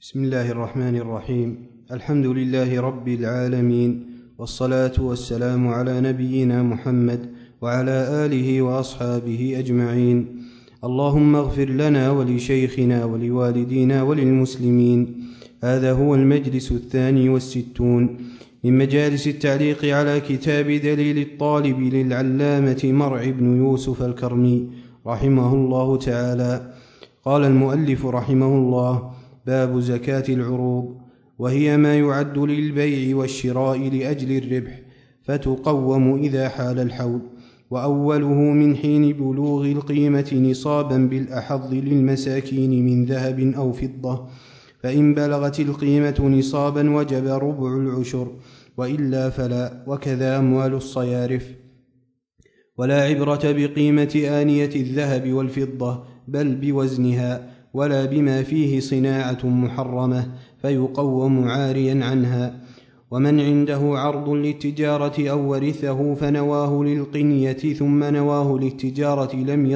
بسم الله الرحمن الرحيم. الحمد لله رب العالمين، والصلاة والسلام على نبينا محمد وعلى آله وأصحابه أجمعين. اللهم اغفر لنا ولشيخنا ولوالدينا وللمسلمين. هذا هو المجلس 62 من مجالس التعليق على كتاب دليل الطالب للعلامة مرع بن يوسف الكرمي رحمه الله تعالى. قال المؤلف رحمه الله: باب زكاة العروض، وهي ما يعد للبيع والشراء لأجل الربح، فتقوم إذا حال الحول، وأوله من حين بلوغ القيمة نصابا بالأحظ للمساكين من ذهب أو فضة، فإن بلغت القيمة نصابا وجب ربع العشر، وإلا فلا، وكذا أموال الصيارف. ولا عبرة بقيمة آنية الذهب والفضة، بل بوزنها، ولا بما فيه صناعة محرمة فيقوم عاريا عنها. ومن عنده عرض للتجارة أو ورثه فنواه للقنية ثم نواه للتجارة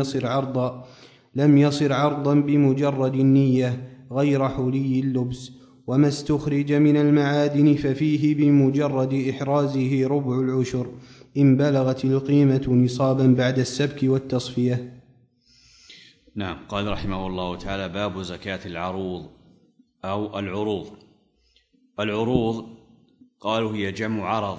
لم يصر عرضا بمجرد النية غير حلي اللبس. وما استخرج من المعادن ففيه بمجرد إحرازه ربع العشر إن بلغت القيمة نصابا بعد السبك والتصفية. نعم. قال رحمه الله تعالى: باب زكاة العروض أو العروض. العروض قالوا هي جمع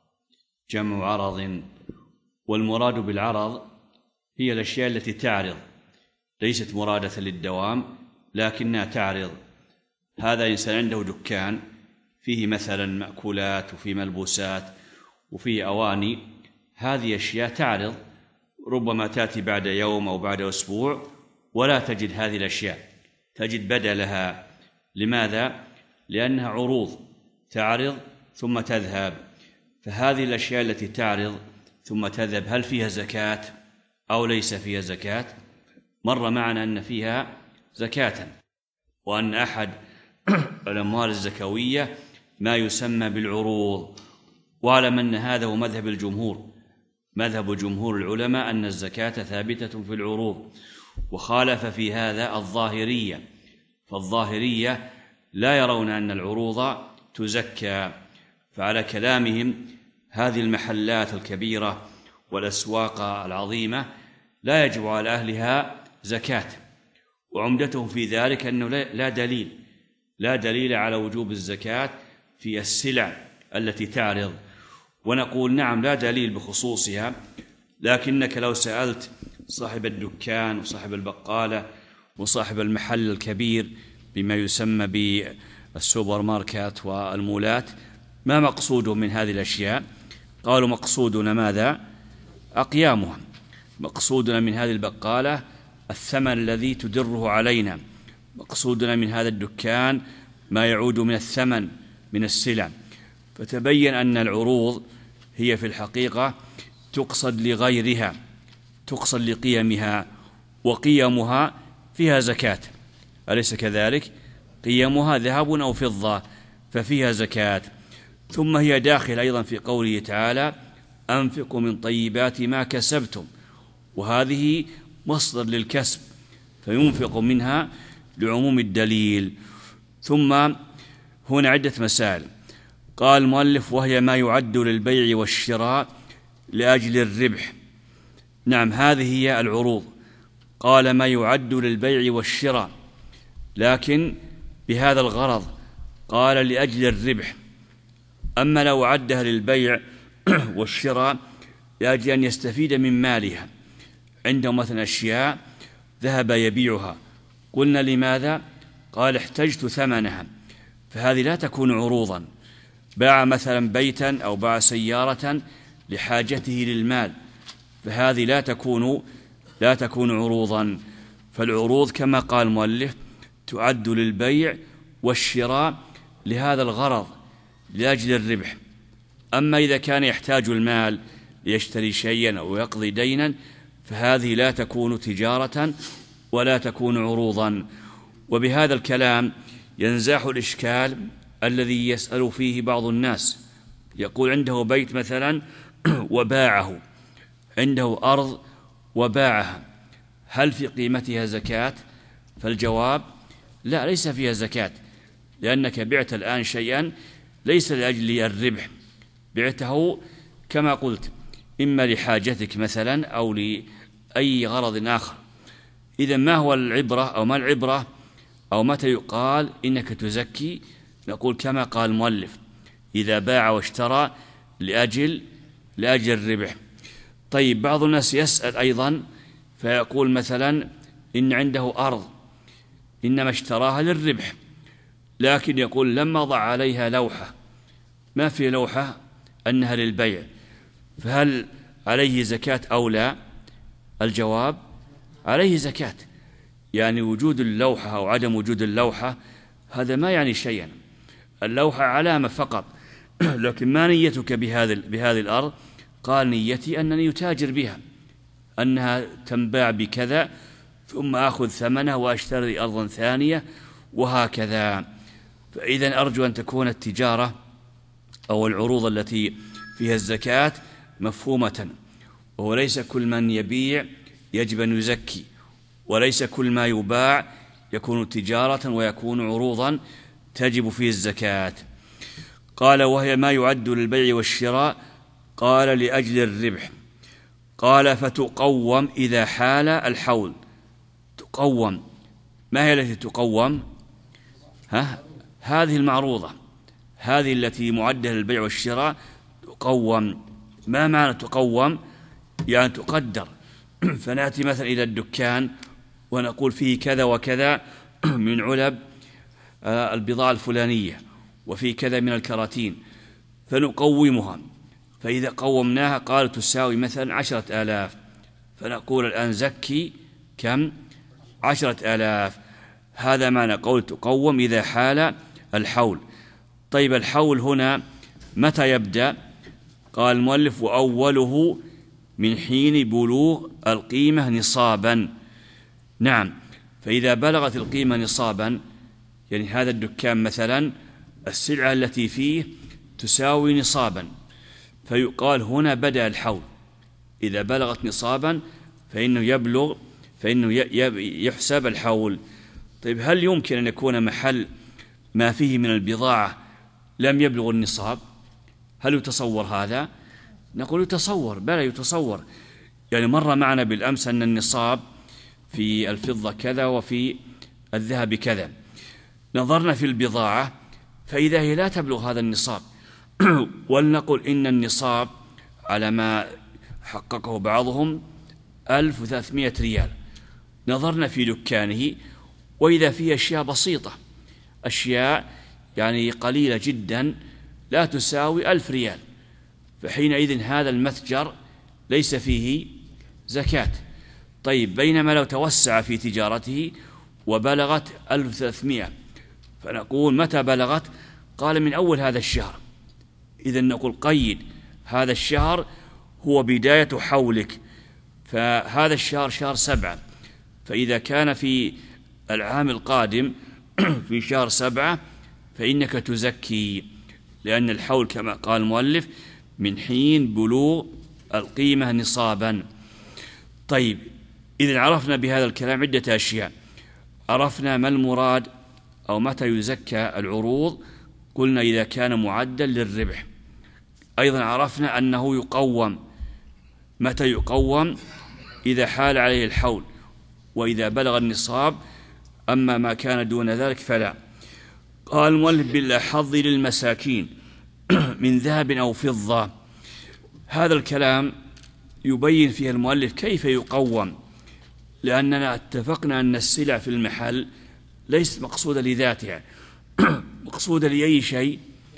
عرض، والمراد بالعرض هي الأشياء التي تعرض، ليست مرادة للدوام لكنها تعرض. هذا إنسان عنده دكان فيه مثلا مأكولات وفيه ملبوسات وفيه أواني، هذه أشياء تعرض، ربما تأتي بعد يوم أو بعد أسبوع ولا تجد هذه الأشياء، تجد بدلها. لماذا؟ لأنها عروض تعرض ثم تذهب. فهذه الأشياء التي تعرض ثم تذهب هل فيها زكاة أو ليس فيها زكاة؟ مر معنا أن فيها زكاة، وأن أحد الأموال الزكوية ما يسمى بالعروض. واعلم أن هذا هو مذهب جمهور العلماء أن الزكاة ثابتة في العروض، وخالف في هذا الظاهرية، فالظاهرية لا يرون أن العروض تزكى. فعلى كلامهم هذه المحلات الكبيرة والأسواق العظيمة لا يجب على أهلها زكاة، وعمدتهم في ذلك أنه لا دليل على وجوب الزكاة في السلع التي تعرض. ونقول نعم لا دليل بخصوصها، لكنك لو سألت صاحب الدكان وصاحب البقالة وصاحب المحل الكبير بما يسمى بالسوبر ماركت والمولات ما مقصودهم من هذه الأشياء، قالوا مقصودنا ماذا؟ أقيامها. مقصودنا من هذه البقالة الثمن الذي تدره علينا، مقصودنا من هذا الدكان ما يعود من الثمن من السلع. فتبين أن العروض هي في الحقيقة تقصد لغيرها، تقصد لقيمها، وقيمها فيها زكاة، أليس كذلك؟ قيمها ذهب أو فضة ففيها زكاة. ثم هي داخل أيضا في قوله تعالى: أنفقوا من طيبات ما كسبتم، وهذه مصدر للكسب فينفق منها لعموم الدليل. ثم هنا عدة مسائل. قال المؤلف: وهي ما يعد للبيع والشراء لأجل الربح. نعم، هذه هي العروض. قال ما يعد للبيع والشراء، لكن بهذا الغرض، قال لأجل الربح. أما لو عدها للبيع والشراء لأجل أن يستفيد من مالها، عنده مثلا أشياء ذهب يبيعها، قلنا لماذا؟ قال احتجت ثمنها، فهذه لا تكون عروضا. باع مثلا بيتا أو باع سيارة لحاجته للمال، فهذه لا تكون عروضا. فالعروض كما قال المؤلف تعد للبيع والشراء لهذا الغرض لأجل الربح. أما إذا كان يحتاج المال ليشتري شيئا أو يقضي دينا فهذه لا تكون تجارة ولا تكون عروضا. وبهذا الكلام ينزاح الإشكال الذي يسأل فيه بعض الناس، يقول عنده بيت مثلا وباعه، عنده أرض وباعها، هل في قيمتها زكاة؟ فالجواب لا، ليس فيها زكاة، لأنك بعت الآن شيئا ليس لأجل الربح، بعته كما قلت إما لحاجتك مثلا أو لأي غرض آخر. إذا ما هو العبرة أو ما العبرة أو متى يقال إنك تزكي؟ نقول كما قال المؤلف: إذا باع واشترى لأجل الربح. طيب، بعض الناس يسأل أيضا فيقول مثلا إن عنده أرض إنما اشتراها للربح، لكن يقول لما ضع عليها لوحة، ما في لوحة أنها للبيع، فهل عليه زكاة أو لا؟ الجواب: عليه زكاة. يعني وجود اللوحة أو عدم وجود اللوحة هذا ما يعني شيئا، اللوحة علامة فقط. لكن ما نيتك بهذه الأرض؟ قال: نيتي أنني يتاجر بها، أنها تنباع بكذا ثم أخذ ثمنه وأشتري أرضا ثانية وهكذا. فإذا أرجو أن تكون التجارة أو العروض التي فيها الزكاة مفهومة، وهو ليس كل من يبيع يجب أن يزكي، وليس كل ما يباع يكون تجارة ويكون عروضا تجب فيه الزكاة. قال: وهي ما يعد للبيع والشراء. قال: لأجل الربح. قال: فتقوم إذا حال الحول. تقوم، ما هي التي تقوم؟ هذه المعروضة، هذه التي معدة للبيع والشراء تقوم. ما معنى تقوم؟ يعني تقدر. فنأتي مثلا إلى الدكان ونقول فيه كذا وكذا من علب البضاعة الفلانية، وفي كذا من الكراتين، فنقومها. فإذا قومناها قال تساوي مثلا 10,000، فنقول الآن زكي كم؟ 10,000. هذا معنى قول تقوم إذا حال الحول. طيب، الحول هنا متى يبدأ؟ قال المؤلف: وأوله من حين بلوغ القيمة نصابا. نعم، فإذا بلغت القيمة نصابا، يعني هذا الدكان مثلا السلعة التي فيه تساوي نصابا، فيقال هنا بدأ الحول. إذا بلغت نصابا فإنه يحسب الحول. طيب، هل يمكن أن يكون محل ما فيه من البضاعة لم يبلغ النصاب؟ هل يتصور هذا؟ نقول يتصور، بلى يتصور. يعني مر معنا بالأمس أن النصاب في الفضة كذا وفي الذهب كذا، نظرنا في البضاعة فإذا هي لا تبلغ هذا النصاب، ولنقل إن النصاب على ما حققه بعضهم 1300 ريال. نظرنا في دكانه وإذا فيه أشياء بسيطة، أشياء يعني قليلة جدا لا تساوي 1000 ريال، فحينئذ هذا المتجر ليس فيه زكاة. طيب، بينما لو توسع في تجارته وبلغت 1300، فنقول متى بلغت؟ قال من أول هذا الشهر. إذن نقول قيد هذا الشهر هو بداية حولك، فهذا الشهر شهر 7، فإذا كان في العام القادم في شهر 7 فإنك تزكي، لأن الحول كما قال المؤلف من حين بلوغ القيمة نصابا. طيب، إذن عرفنا بهذا الكلام عدة أشياء. عرفنا ما المراد أو متى يزكى العروض، قلنا إذا كان معدا للربح. أيضا عرفنا أنه يقوم. متى يقوم؟ إذا حال عليه الحول وإذا بلغ النصاب، أما ما كان دون ذلك فلا. قال المؤلف: بالأحظ للمساكين من ذهب أو فضة. هذا الكلام يبين فيه المؤلف كيف يقوم، لأننا اتفقنا أن السلع في المحل ليست مقصودة لذاتها، مقصودة لأي شيء،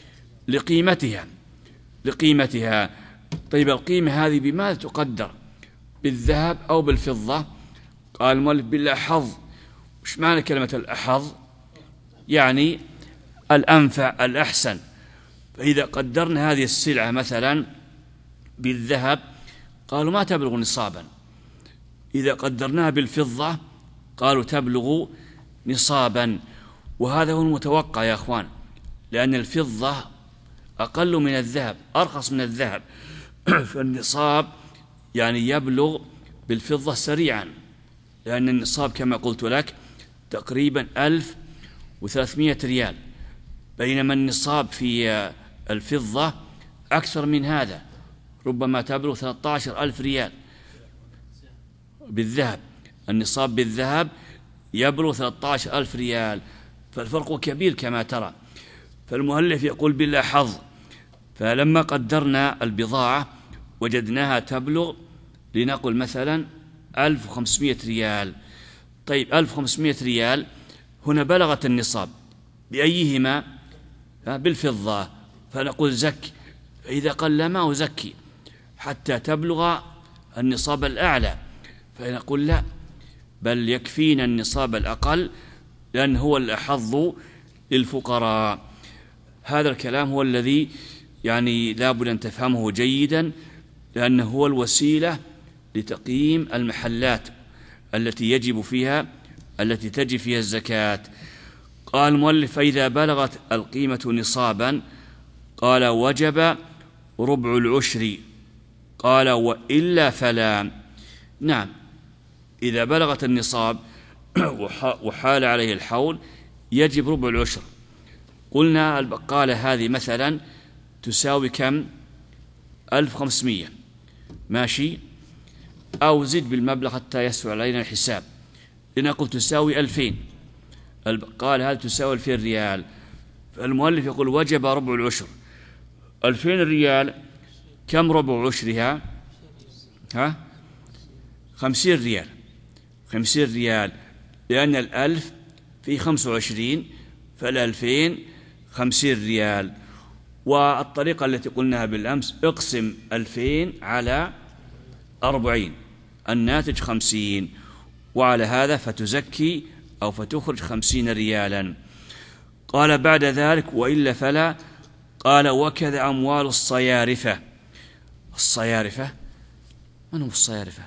لقيمتها. طيب، القيمة هذه بماذا تقدر؟ بالذهب أو بالفضة؟ قال المؤلف: بالأحظ. وش معنى كلمة الأحظ؟ يعني الأنفع، الأحسن. فإذا قدرنا هذه السلعة مثلا بالذهب قالوا ما تبلغ نصابا، إذا قدرناها بالفضة قالوا تبلغ نصابا. وهذا هو المتوقع يا أخوان، لأن الفضة أقل من الذهب، أرخص من الذهب، فالنصاب يعني يبلغ بالفضة سريعا، لأن النصاب كما قلت لك تقريبا 1300 ريال، بينما النصاب في الفضة أكثر من هذا، ربما تبلغ 13,000 ريال بالذهب. النصاب بالذهب يبلغ 13,000 ريال، فالفرق كبير كما ترى. فالمؤلف يقول بلا حظ، فلما قدرنا البضاعة وجدناها تبلغ لنقل مثلا 1500 ريال. طيب 1500 ريال هنا بلغت النصاب بأيهما؟ بالفضة، فنقول زك. فإذا قل ما أزكي حتى تبلغ النصاب الأعلى، فنقول لا، بل يكفينا النصاب الأقل لأن هو الأحظ للفقراء. هذا الكلام هو الذي يعني لابد أن تفهمه جيدا، لأنه هو الوسيلة لتقييم المحلات التي تجب فيها الزكاة. قال المؤلف: فإذا بلغت القيمة نصابا قال وجب ربع العشر، قال وإلا فلا. نعم، إذا بلغت النصاب وحال عليه الحول يجب ربع العشر. قلنا البقالة هذه مثلا تساوي كم؟ 1500، ماشي، أو زد بالمبلغ حتى يسهل علينا الحساب، لنقول تساوي 2000. البقالة هذه تساوي 2000 ريال، فالمؤلف يقول وجب ربع العشر. 2000 ريال كم ربع عشرها؟ 50 ريال. 50 ريال، لأن 1000 في 25، فال2000 50 ريال. والطريقة التي قلناها بالأمس: اقسم 2000 على 40، الناتج 50، وعلى هذا فتزكي أو فتخرج 50 ريالا. قال بعد ذلك وإلا فلا. قال وكذا أموال الصيارفة. الصيارفة من هم الصيارفة؟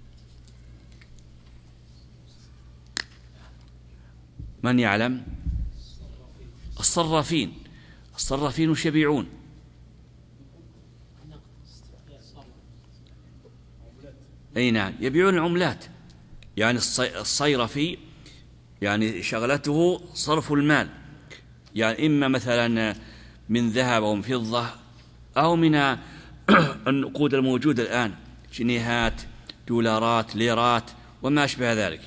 من يعلم؟ الصرافين. الصرافين وش يبيعون؟ أي نعم، يبيعون العملات. يعني الصيرفي يعني شغلته صرف المال، يعني إما مثلا من ذهب أو من فضة أو من النقود الموجودة الآن، جنيهات، دولارات، ليرات وما أشبه ذلك.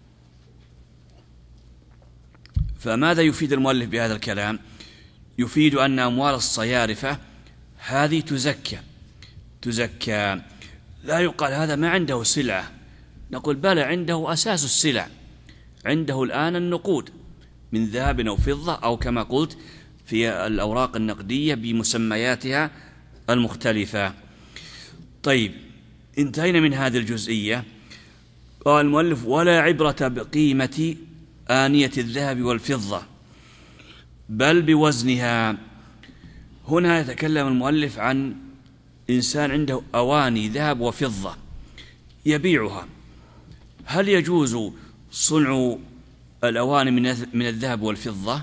فماذا يفيد المؤلف بهذا الكلام؟ يفيد أن أموال الصيارفة هذه تزكى. لا يقال هذا ما عنده سلعة، نقول بلى عنده أساس السلع، عنده الآن النقود من ذهب أو فضة أو كما قلت في الأوراق النقدية بمسمياتها المختلفة. طيب، انتهينا من هذه الجزئية. قال المؤلف ولا عبرة بقيمة آنية الذهب والفضة بل بوزنها. هنا يتكلم المؤلف عن إنسان عنده أواني ذهب وفضة يبيعها، هل يجوز صنع الأواني من الذهب والفضة؟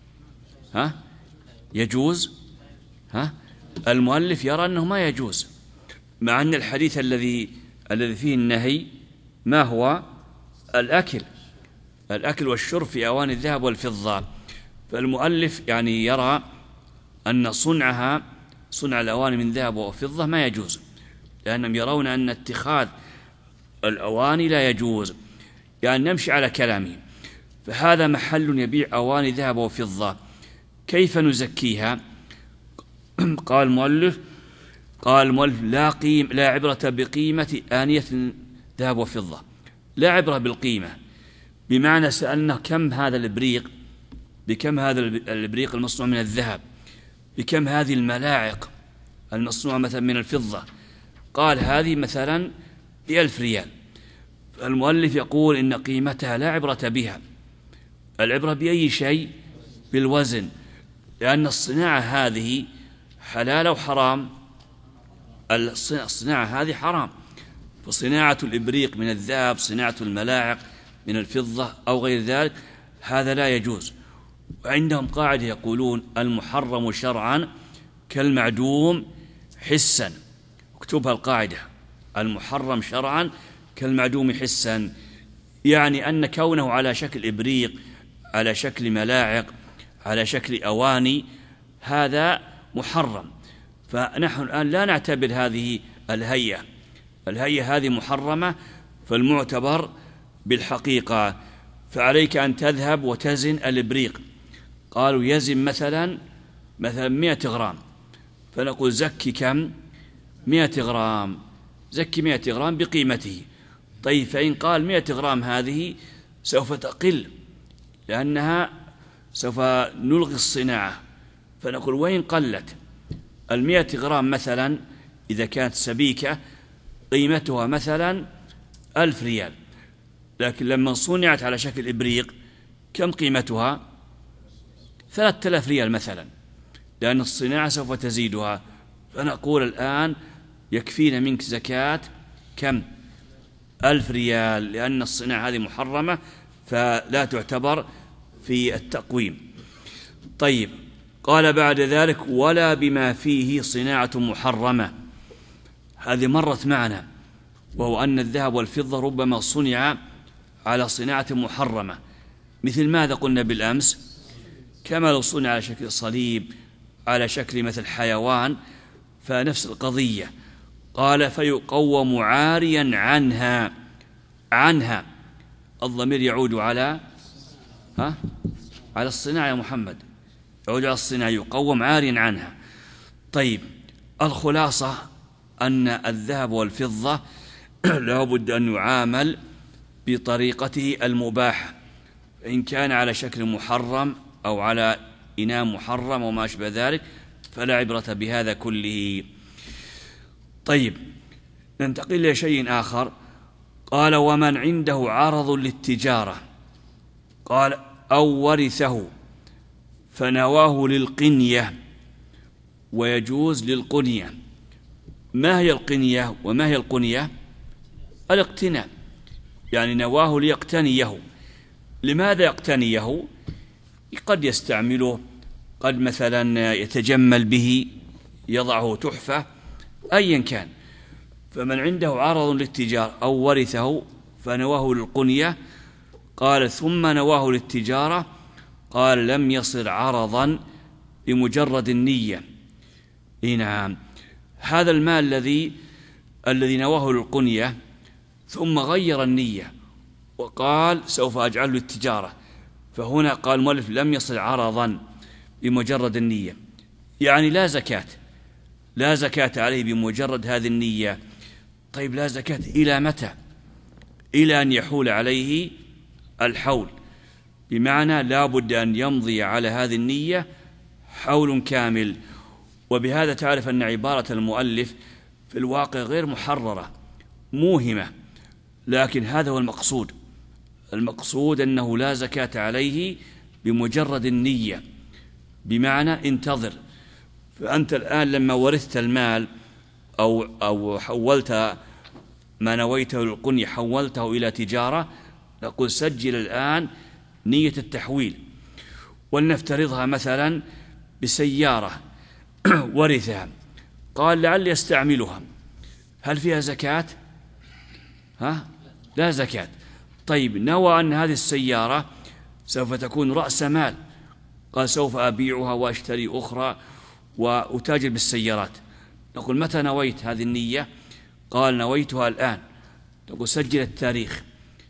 يجوز؟ المؤلف يرى أنه ما يجوز، مع أن الحديث الذي فيه النهي ما هو؟ الأكل والشرب في أواني الذهب والفضة. فالمؤلف يعني يرى أن صنع الأواني من ذهب وفضة ما يجوز، لأنهم يرون أن اتخاذ الأواني لا يجوز، يعني نمشي على كلامه. فهذا محل يبيع أواني ذهب وفضة، كيف نزكيها؟ قال المؤلف لا عبرة بقيمة آنية ذهب وفضة، لا عبرة بالقيمة، بمعنى سألنا كم هذا الإبريق، بكم هذا الإبريق المصنوع من الذهب، بكم هذه الملاعق المصنوعة مثلا من الفضة، قال هذه مثلا ب1000 ريال. المؤلف يقول إن قيمتها لا عبرة بها، العبرة بأي شيء؟ بالوزن، لأن الصناعة هذه حلال أو حرام؟ الصناعة هذه حرام، فصناعة الإبريق من الذهب، صناعة الملاعق من الفضة أو غير ذلك، هذا لا يجوز. وعندهم قاعدة يقولون المحرم شرعا كالمعدوم حسا، اكتبها القاعدة، المحرم شرعا كالمعدوم حسا، يعني أن كونه على شكل إبريق، على شكل ملاعق، على شكل أواني هذا محرم. فنحن الآن لا نعتبر هذه الهيئة هذه محرمة، فالمعتبر بالحقيقة. فعليك أن تذهب وتزن الإبريق. قالوا يزن مثلا 100 غرام، فنقول زكي كم؟ 100 غرام، زكي 100 غرام بقيمته. طيب فإن قال 100 غرام هذه سوف تقل لأنها سوف نلغي الصناعة، فنقول وين قلت 100 غرام مثلا إذا كانت سبيكة قيمتها مثلا 1000 ريال، لكن لما صنعت على شكل إبريق كم قيمتها؟ 3000 ريال مثلا، لأن الصناعة سوف تزيدها. فنقول الآن يكفينا منك زكاة كم؟ 1000 ريال، لأن الصناعة هذه محرمة فلا تعتبر في التقويم. طيب قال بعد ذلك ولا بما فيه صناعة محرمة. هذه مرت معنا، وهو أن الذهب والفضة ربما صنع على صناعة محرمة، مثل ماذا قلنا بالأمس؟ كما لو صنع على شكل صليب، على شكل مثل حيوان، فنفس القضية. قال فيقوم عاريا عنها الضمير يعود على على الصناعة يا محمد، يعود على الصناعة، يقوم عاريا عنها. طيب الخلاصة أن الذهب والفضة لا بد أن يعامل بطريقته المباحة، إن كان على شكل محرم أو على إناء محرم وما أشبه ذلك فلا عبرة بهذا كله. طيب ننتقل لشيء آخر. قال ومن عنده عرض للتجارة، قال أو ورثه فنواه للقنية، ويجوز للقنية. ما هي القنية وما هي القنية؟ الاقتناء، يعني نواه ليقتنيه. لماذا يقتنيه؟ قد يستعمله، قد مثلا يتجمل به، يضعه تحفة، أيا كان. فمن عنده عرض للتجارة أو ورثه فنواه للقنية، قال ثم نواه للتجارة، قال لم يصر عرضا بمجرد النية. نعم، هذا المال الذي نواه للقنية ثم غير النية وقال سوف أجعله للتجارة، فهنا قال المؤلف لم يصل عرضا بمجرد النية، يعني لا زكاة عليه بمجرد هذه النية. طيب لا زكاة إلى متى؟ إلى أن يحول عليه الحول، بمعنى لا بد أن يمضي على هذه النية حول كامل. وبهذا تعرف أن عبارة المؤلف في الواقع غير محررة، موهمة، لكن هذا هو المقصود أنه لا زكاة عليه بمجرد النية، بمعنى انتظر. فأنت الآن لما ورثت المال أو حولت ما نويته للقنية حولته إلى تجارة، نقول سجل الآن نية التحويل. ولنفترضها مثلا بسيارة ورثها، قال لعل يستعملها، هل فيها زكاة؟ لا زكاة. طيب نوى أن هذه السيارة سوف تكون رأس مال، قال سوف أبيعها وأشتري أخرى وأتاجر بالسيارات، نقول متى نويت هذه النية؟ قال نويتها الآن. نقول سجل التاريخ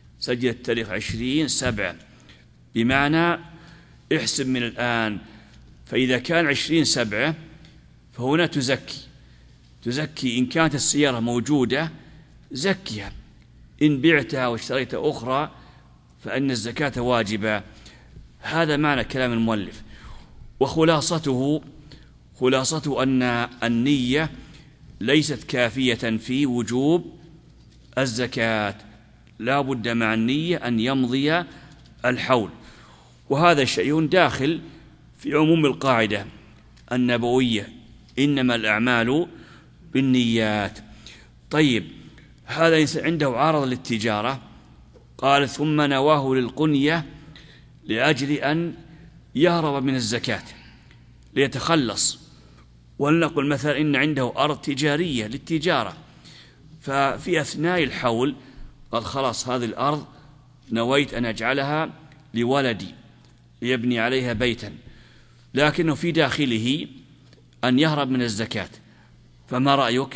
20/7، بمعنى احسب من الآن. فإذا كان 20/7 فهنا تزكي إن كانت السيارة موجودة زكيها، إن بعتها واشتريت أخرى فإن الزكاة واجبة. هذا معنى كلام المؤلف. وخلاصته أن النية ليست كافية في وجوب الزكاة، لا بد مع النية أن يمضي الحول. وهذا شيء داخل في عموم القاعدة النبوية إنما الأعمال بالنيات. طيب هذا إنسان عنده عرض للتجارة، قال ثم نواه للقنية لأجل أن يهرب من الزكاة ليتخلص. ولنقل مثلا إن عنده أرض تجارية للتجارة، ففي أثناء الحول قال خلاص هذه الأرض نويت أن أجعلها لولدي ليبني عليها بيتا، لكنه في داخله أن يهرب من الزكاة، فما رأيك؟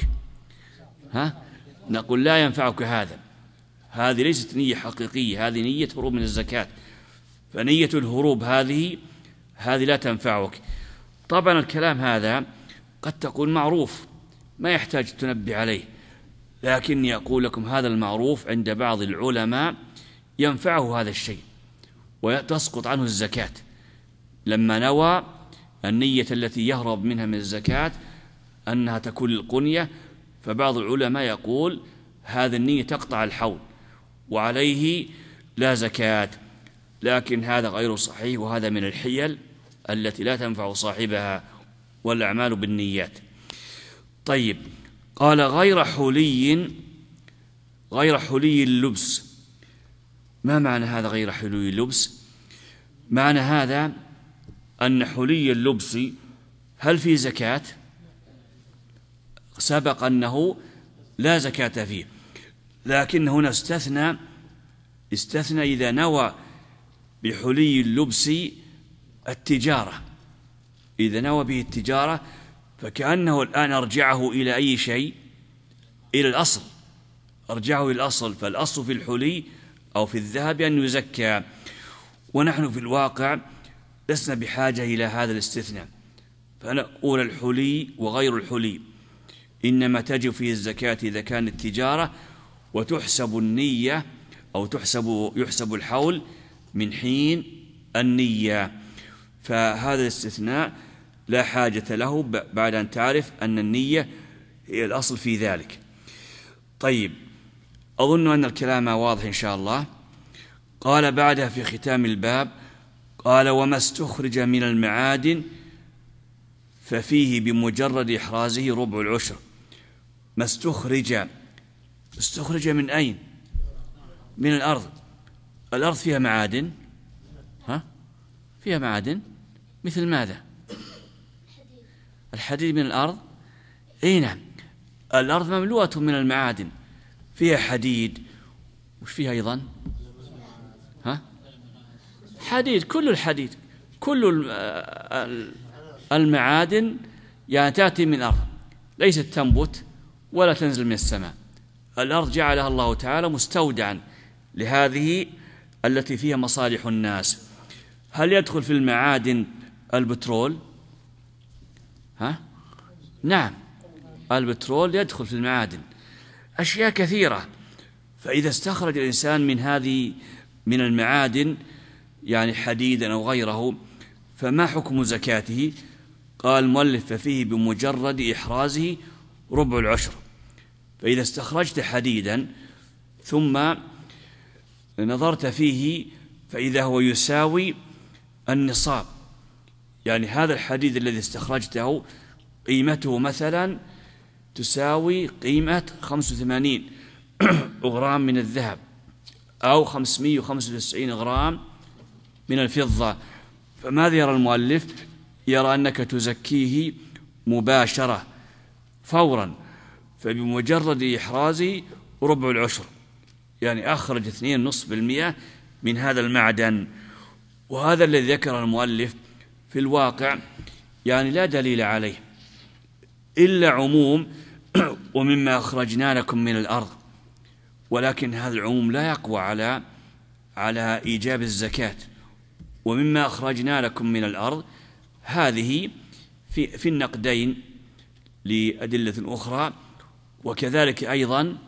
نقول لا ينفعك هذا، هذه ليست نية حقيقية، هذه نية هروب من الزكاة، فنية الهروب هذه لا تنفعك. طبعا الكلام هذا قد تقول معروف ما يحتاج تنبه عليه، لكني أقول لكم هذا المعروف عند بعض العلماء ينفعه هذا الشيء وتسقط عنه الزكاة، لما نوى النية التي يهرب منها من الزكاة أنها تكون للقنية، فبعض العلماء يقول هذا النية تقطع الحول وعليه لا زكاة، لكن هذا غير صحيح، وهذا من الحيل التي لا تنفع صاحبها، والأعمال بالنيات. طيب، قال غير حلي اللبس. ما معنى هذا غير حلي اللبس؟ معنى هذا أن حلي اللبس هل في زكاة؟ سبق أنه لا زكاة فيه، لكن هنا استثنى إذا نوى بحلي اللبس التجارة، إذا نوى به التجارة فكأنه الآن أرجعه إلى أي شيء؟ إلى الأصل، أرجعه إلى الأصل، فالأصل في الحلي أو في الذهب أن يزكى، ونحن في الواقع لسنا بحاجة إلى هذا الاستثناء، فنقول الحلي وغير الحلي إنما تجب فيه الزكاة إذا كانت التجارة، وتحسب النية أو يحسب الحول من حين النية، فهذا الاستثناء لا حاجة له بعد أن تعرف أن النية هي الأصل في ذلك. طيب، أظن أن الكلام واضح إن شاء الله. قال بعدها في ختام الباب، قال وما استخرج من المعادن ففيه بمجرد إحرازه ربع العشر. ما استخرج من أين؟ من الأرض. الأرض فيها معادن، فيها معادن مثل ماذا؟ الحديد من الأرض. أي نعم، الأرض مملوءة من المعادن، فيها حديد، وش فيها أيضا؟ حديد، كل الحديد، كل المعادن يعني تأتي من الأرض، ليست تنبت ولا تنزل من السماء. الأرض جعلها الله تعالى مستودعا لهذه التي فيها مصالح الناس. هل يدخل في المعادن البترول؟ نعم، البترول يدخل في المعادن، أشياء كثيرة. فإذا استخرج الإنسان من المعادن يعني حديدا أو غيره، فما حكم زكاته؟ قال المؤلف ففيه بمجرد إحرازه ربع العشر. فإذا استخرجت حديدا ثم نظرت فيه فإذا هو يساوي النصاب، يعني هذا الحديد الذي استخرجته قيمته مثلا تساوي قيمة 85 غرام من الذهب أو 595 غرام من الفضة، فماذا يرى المؤلف؟ يرى أنك تزكيه مباشرة فورا، فبمجرد إحرازه ربع العشر، يعني أخرج 2.5% من هذا المعدن. وهذا الذي ذكر المؤلف في الواقع يعني لا دليل عليه إلا عموم ومما أخرجنا لكم من الأرض، ولكن هذا العموم لا يقوى على إيجاب الزكاة. ومما أخرجنا لكم من الأرض هذه في النقدين لأدلة أخرى، وكذلك أيضا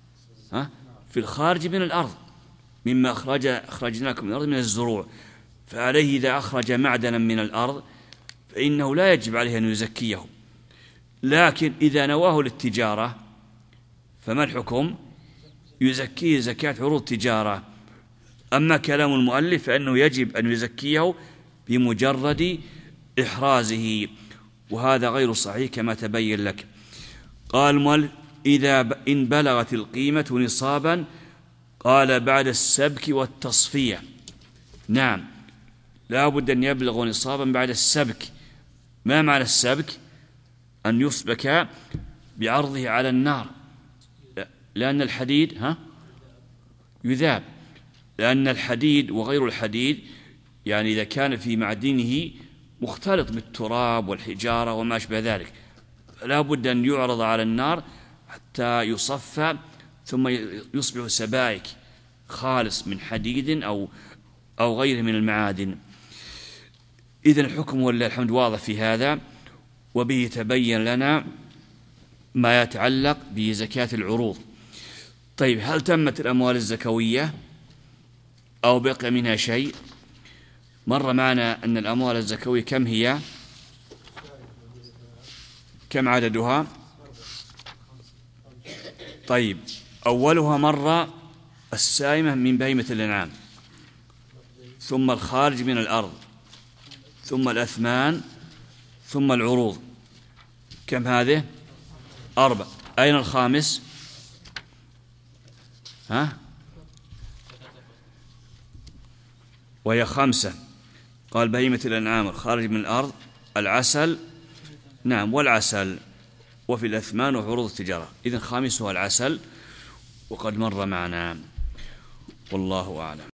في الخارج من الأرض مما أخرجنا لكم من الأرض من الزروع، فعليه إذا أخرج معدنا من الأرض فإنه لا يجب عليه أن يزكيه، لكن إذا نواه للتجارة فما الحكم؟ يزكيه زكاة عروض تجارة. أما كلام المؤلف فإنه يجب أن يزكيه بمجرد إحرازه، وهذا غير صحيح كما تبين لك. قال المؤلف إن بلغت القيمة نصابا، قال بعد السبك والتصفية. نعم، لا بد أن يبلغ نصابا بعد السبك. ما معنى السبك؟ أن يسبك بعرضه على النار، لأن الحديد يذاب، لأن الحديد وغير الحديد يعني إذا كان في معدنه مختلط بالتراب والحجارة وما أشبه ذلك، لا بد أن يعرض على النار حتى يصفى ثم يصبح سبائك خالص من حديد أو غيره من المعادن. إذن الحكم ولله الحمد واضح في هذا، وبه تبين لنا ما يتعلق بزكاة العروض. طيب، هل تمت الأموال الزكوية أو بقي منها شيء؟ مر معنا أن الأموال الزكوية كم هي؟ كم عددها؟ طيب، أولها مر السائمة من بهيمة الأنعام، ثم الخارج من الأرض، ثم الأثمان، ثم العروض. كم هذه؟ 4. أين الخامس؟ وهي 5. قال بهيمة الأنعام، الخارج من الأرض، العسل، نعم، والعسل، وفي الأثمان وعروض التجارة. إذن خامسها العسل، وقد مر معنا، والله أعلم.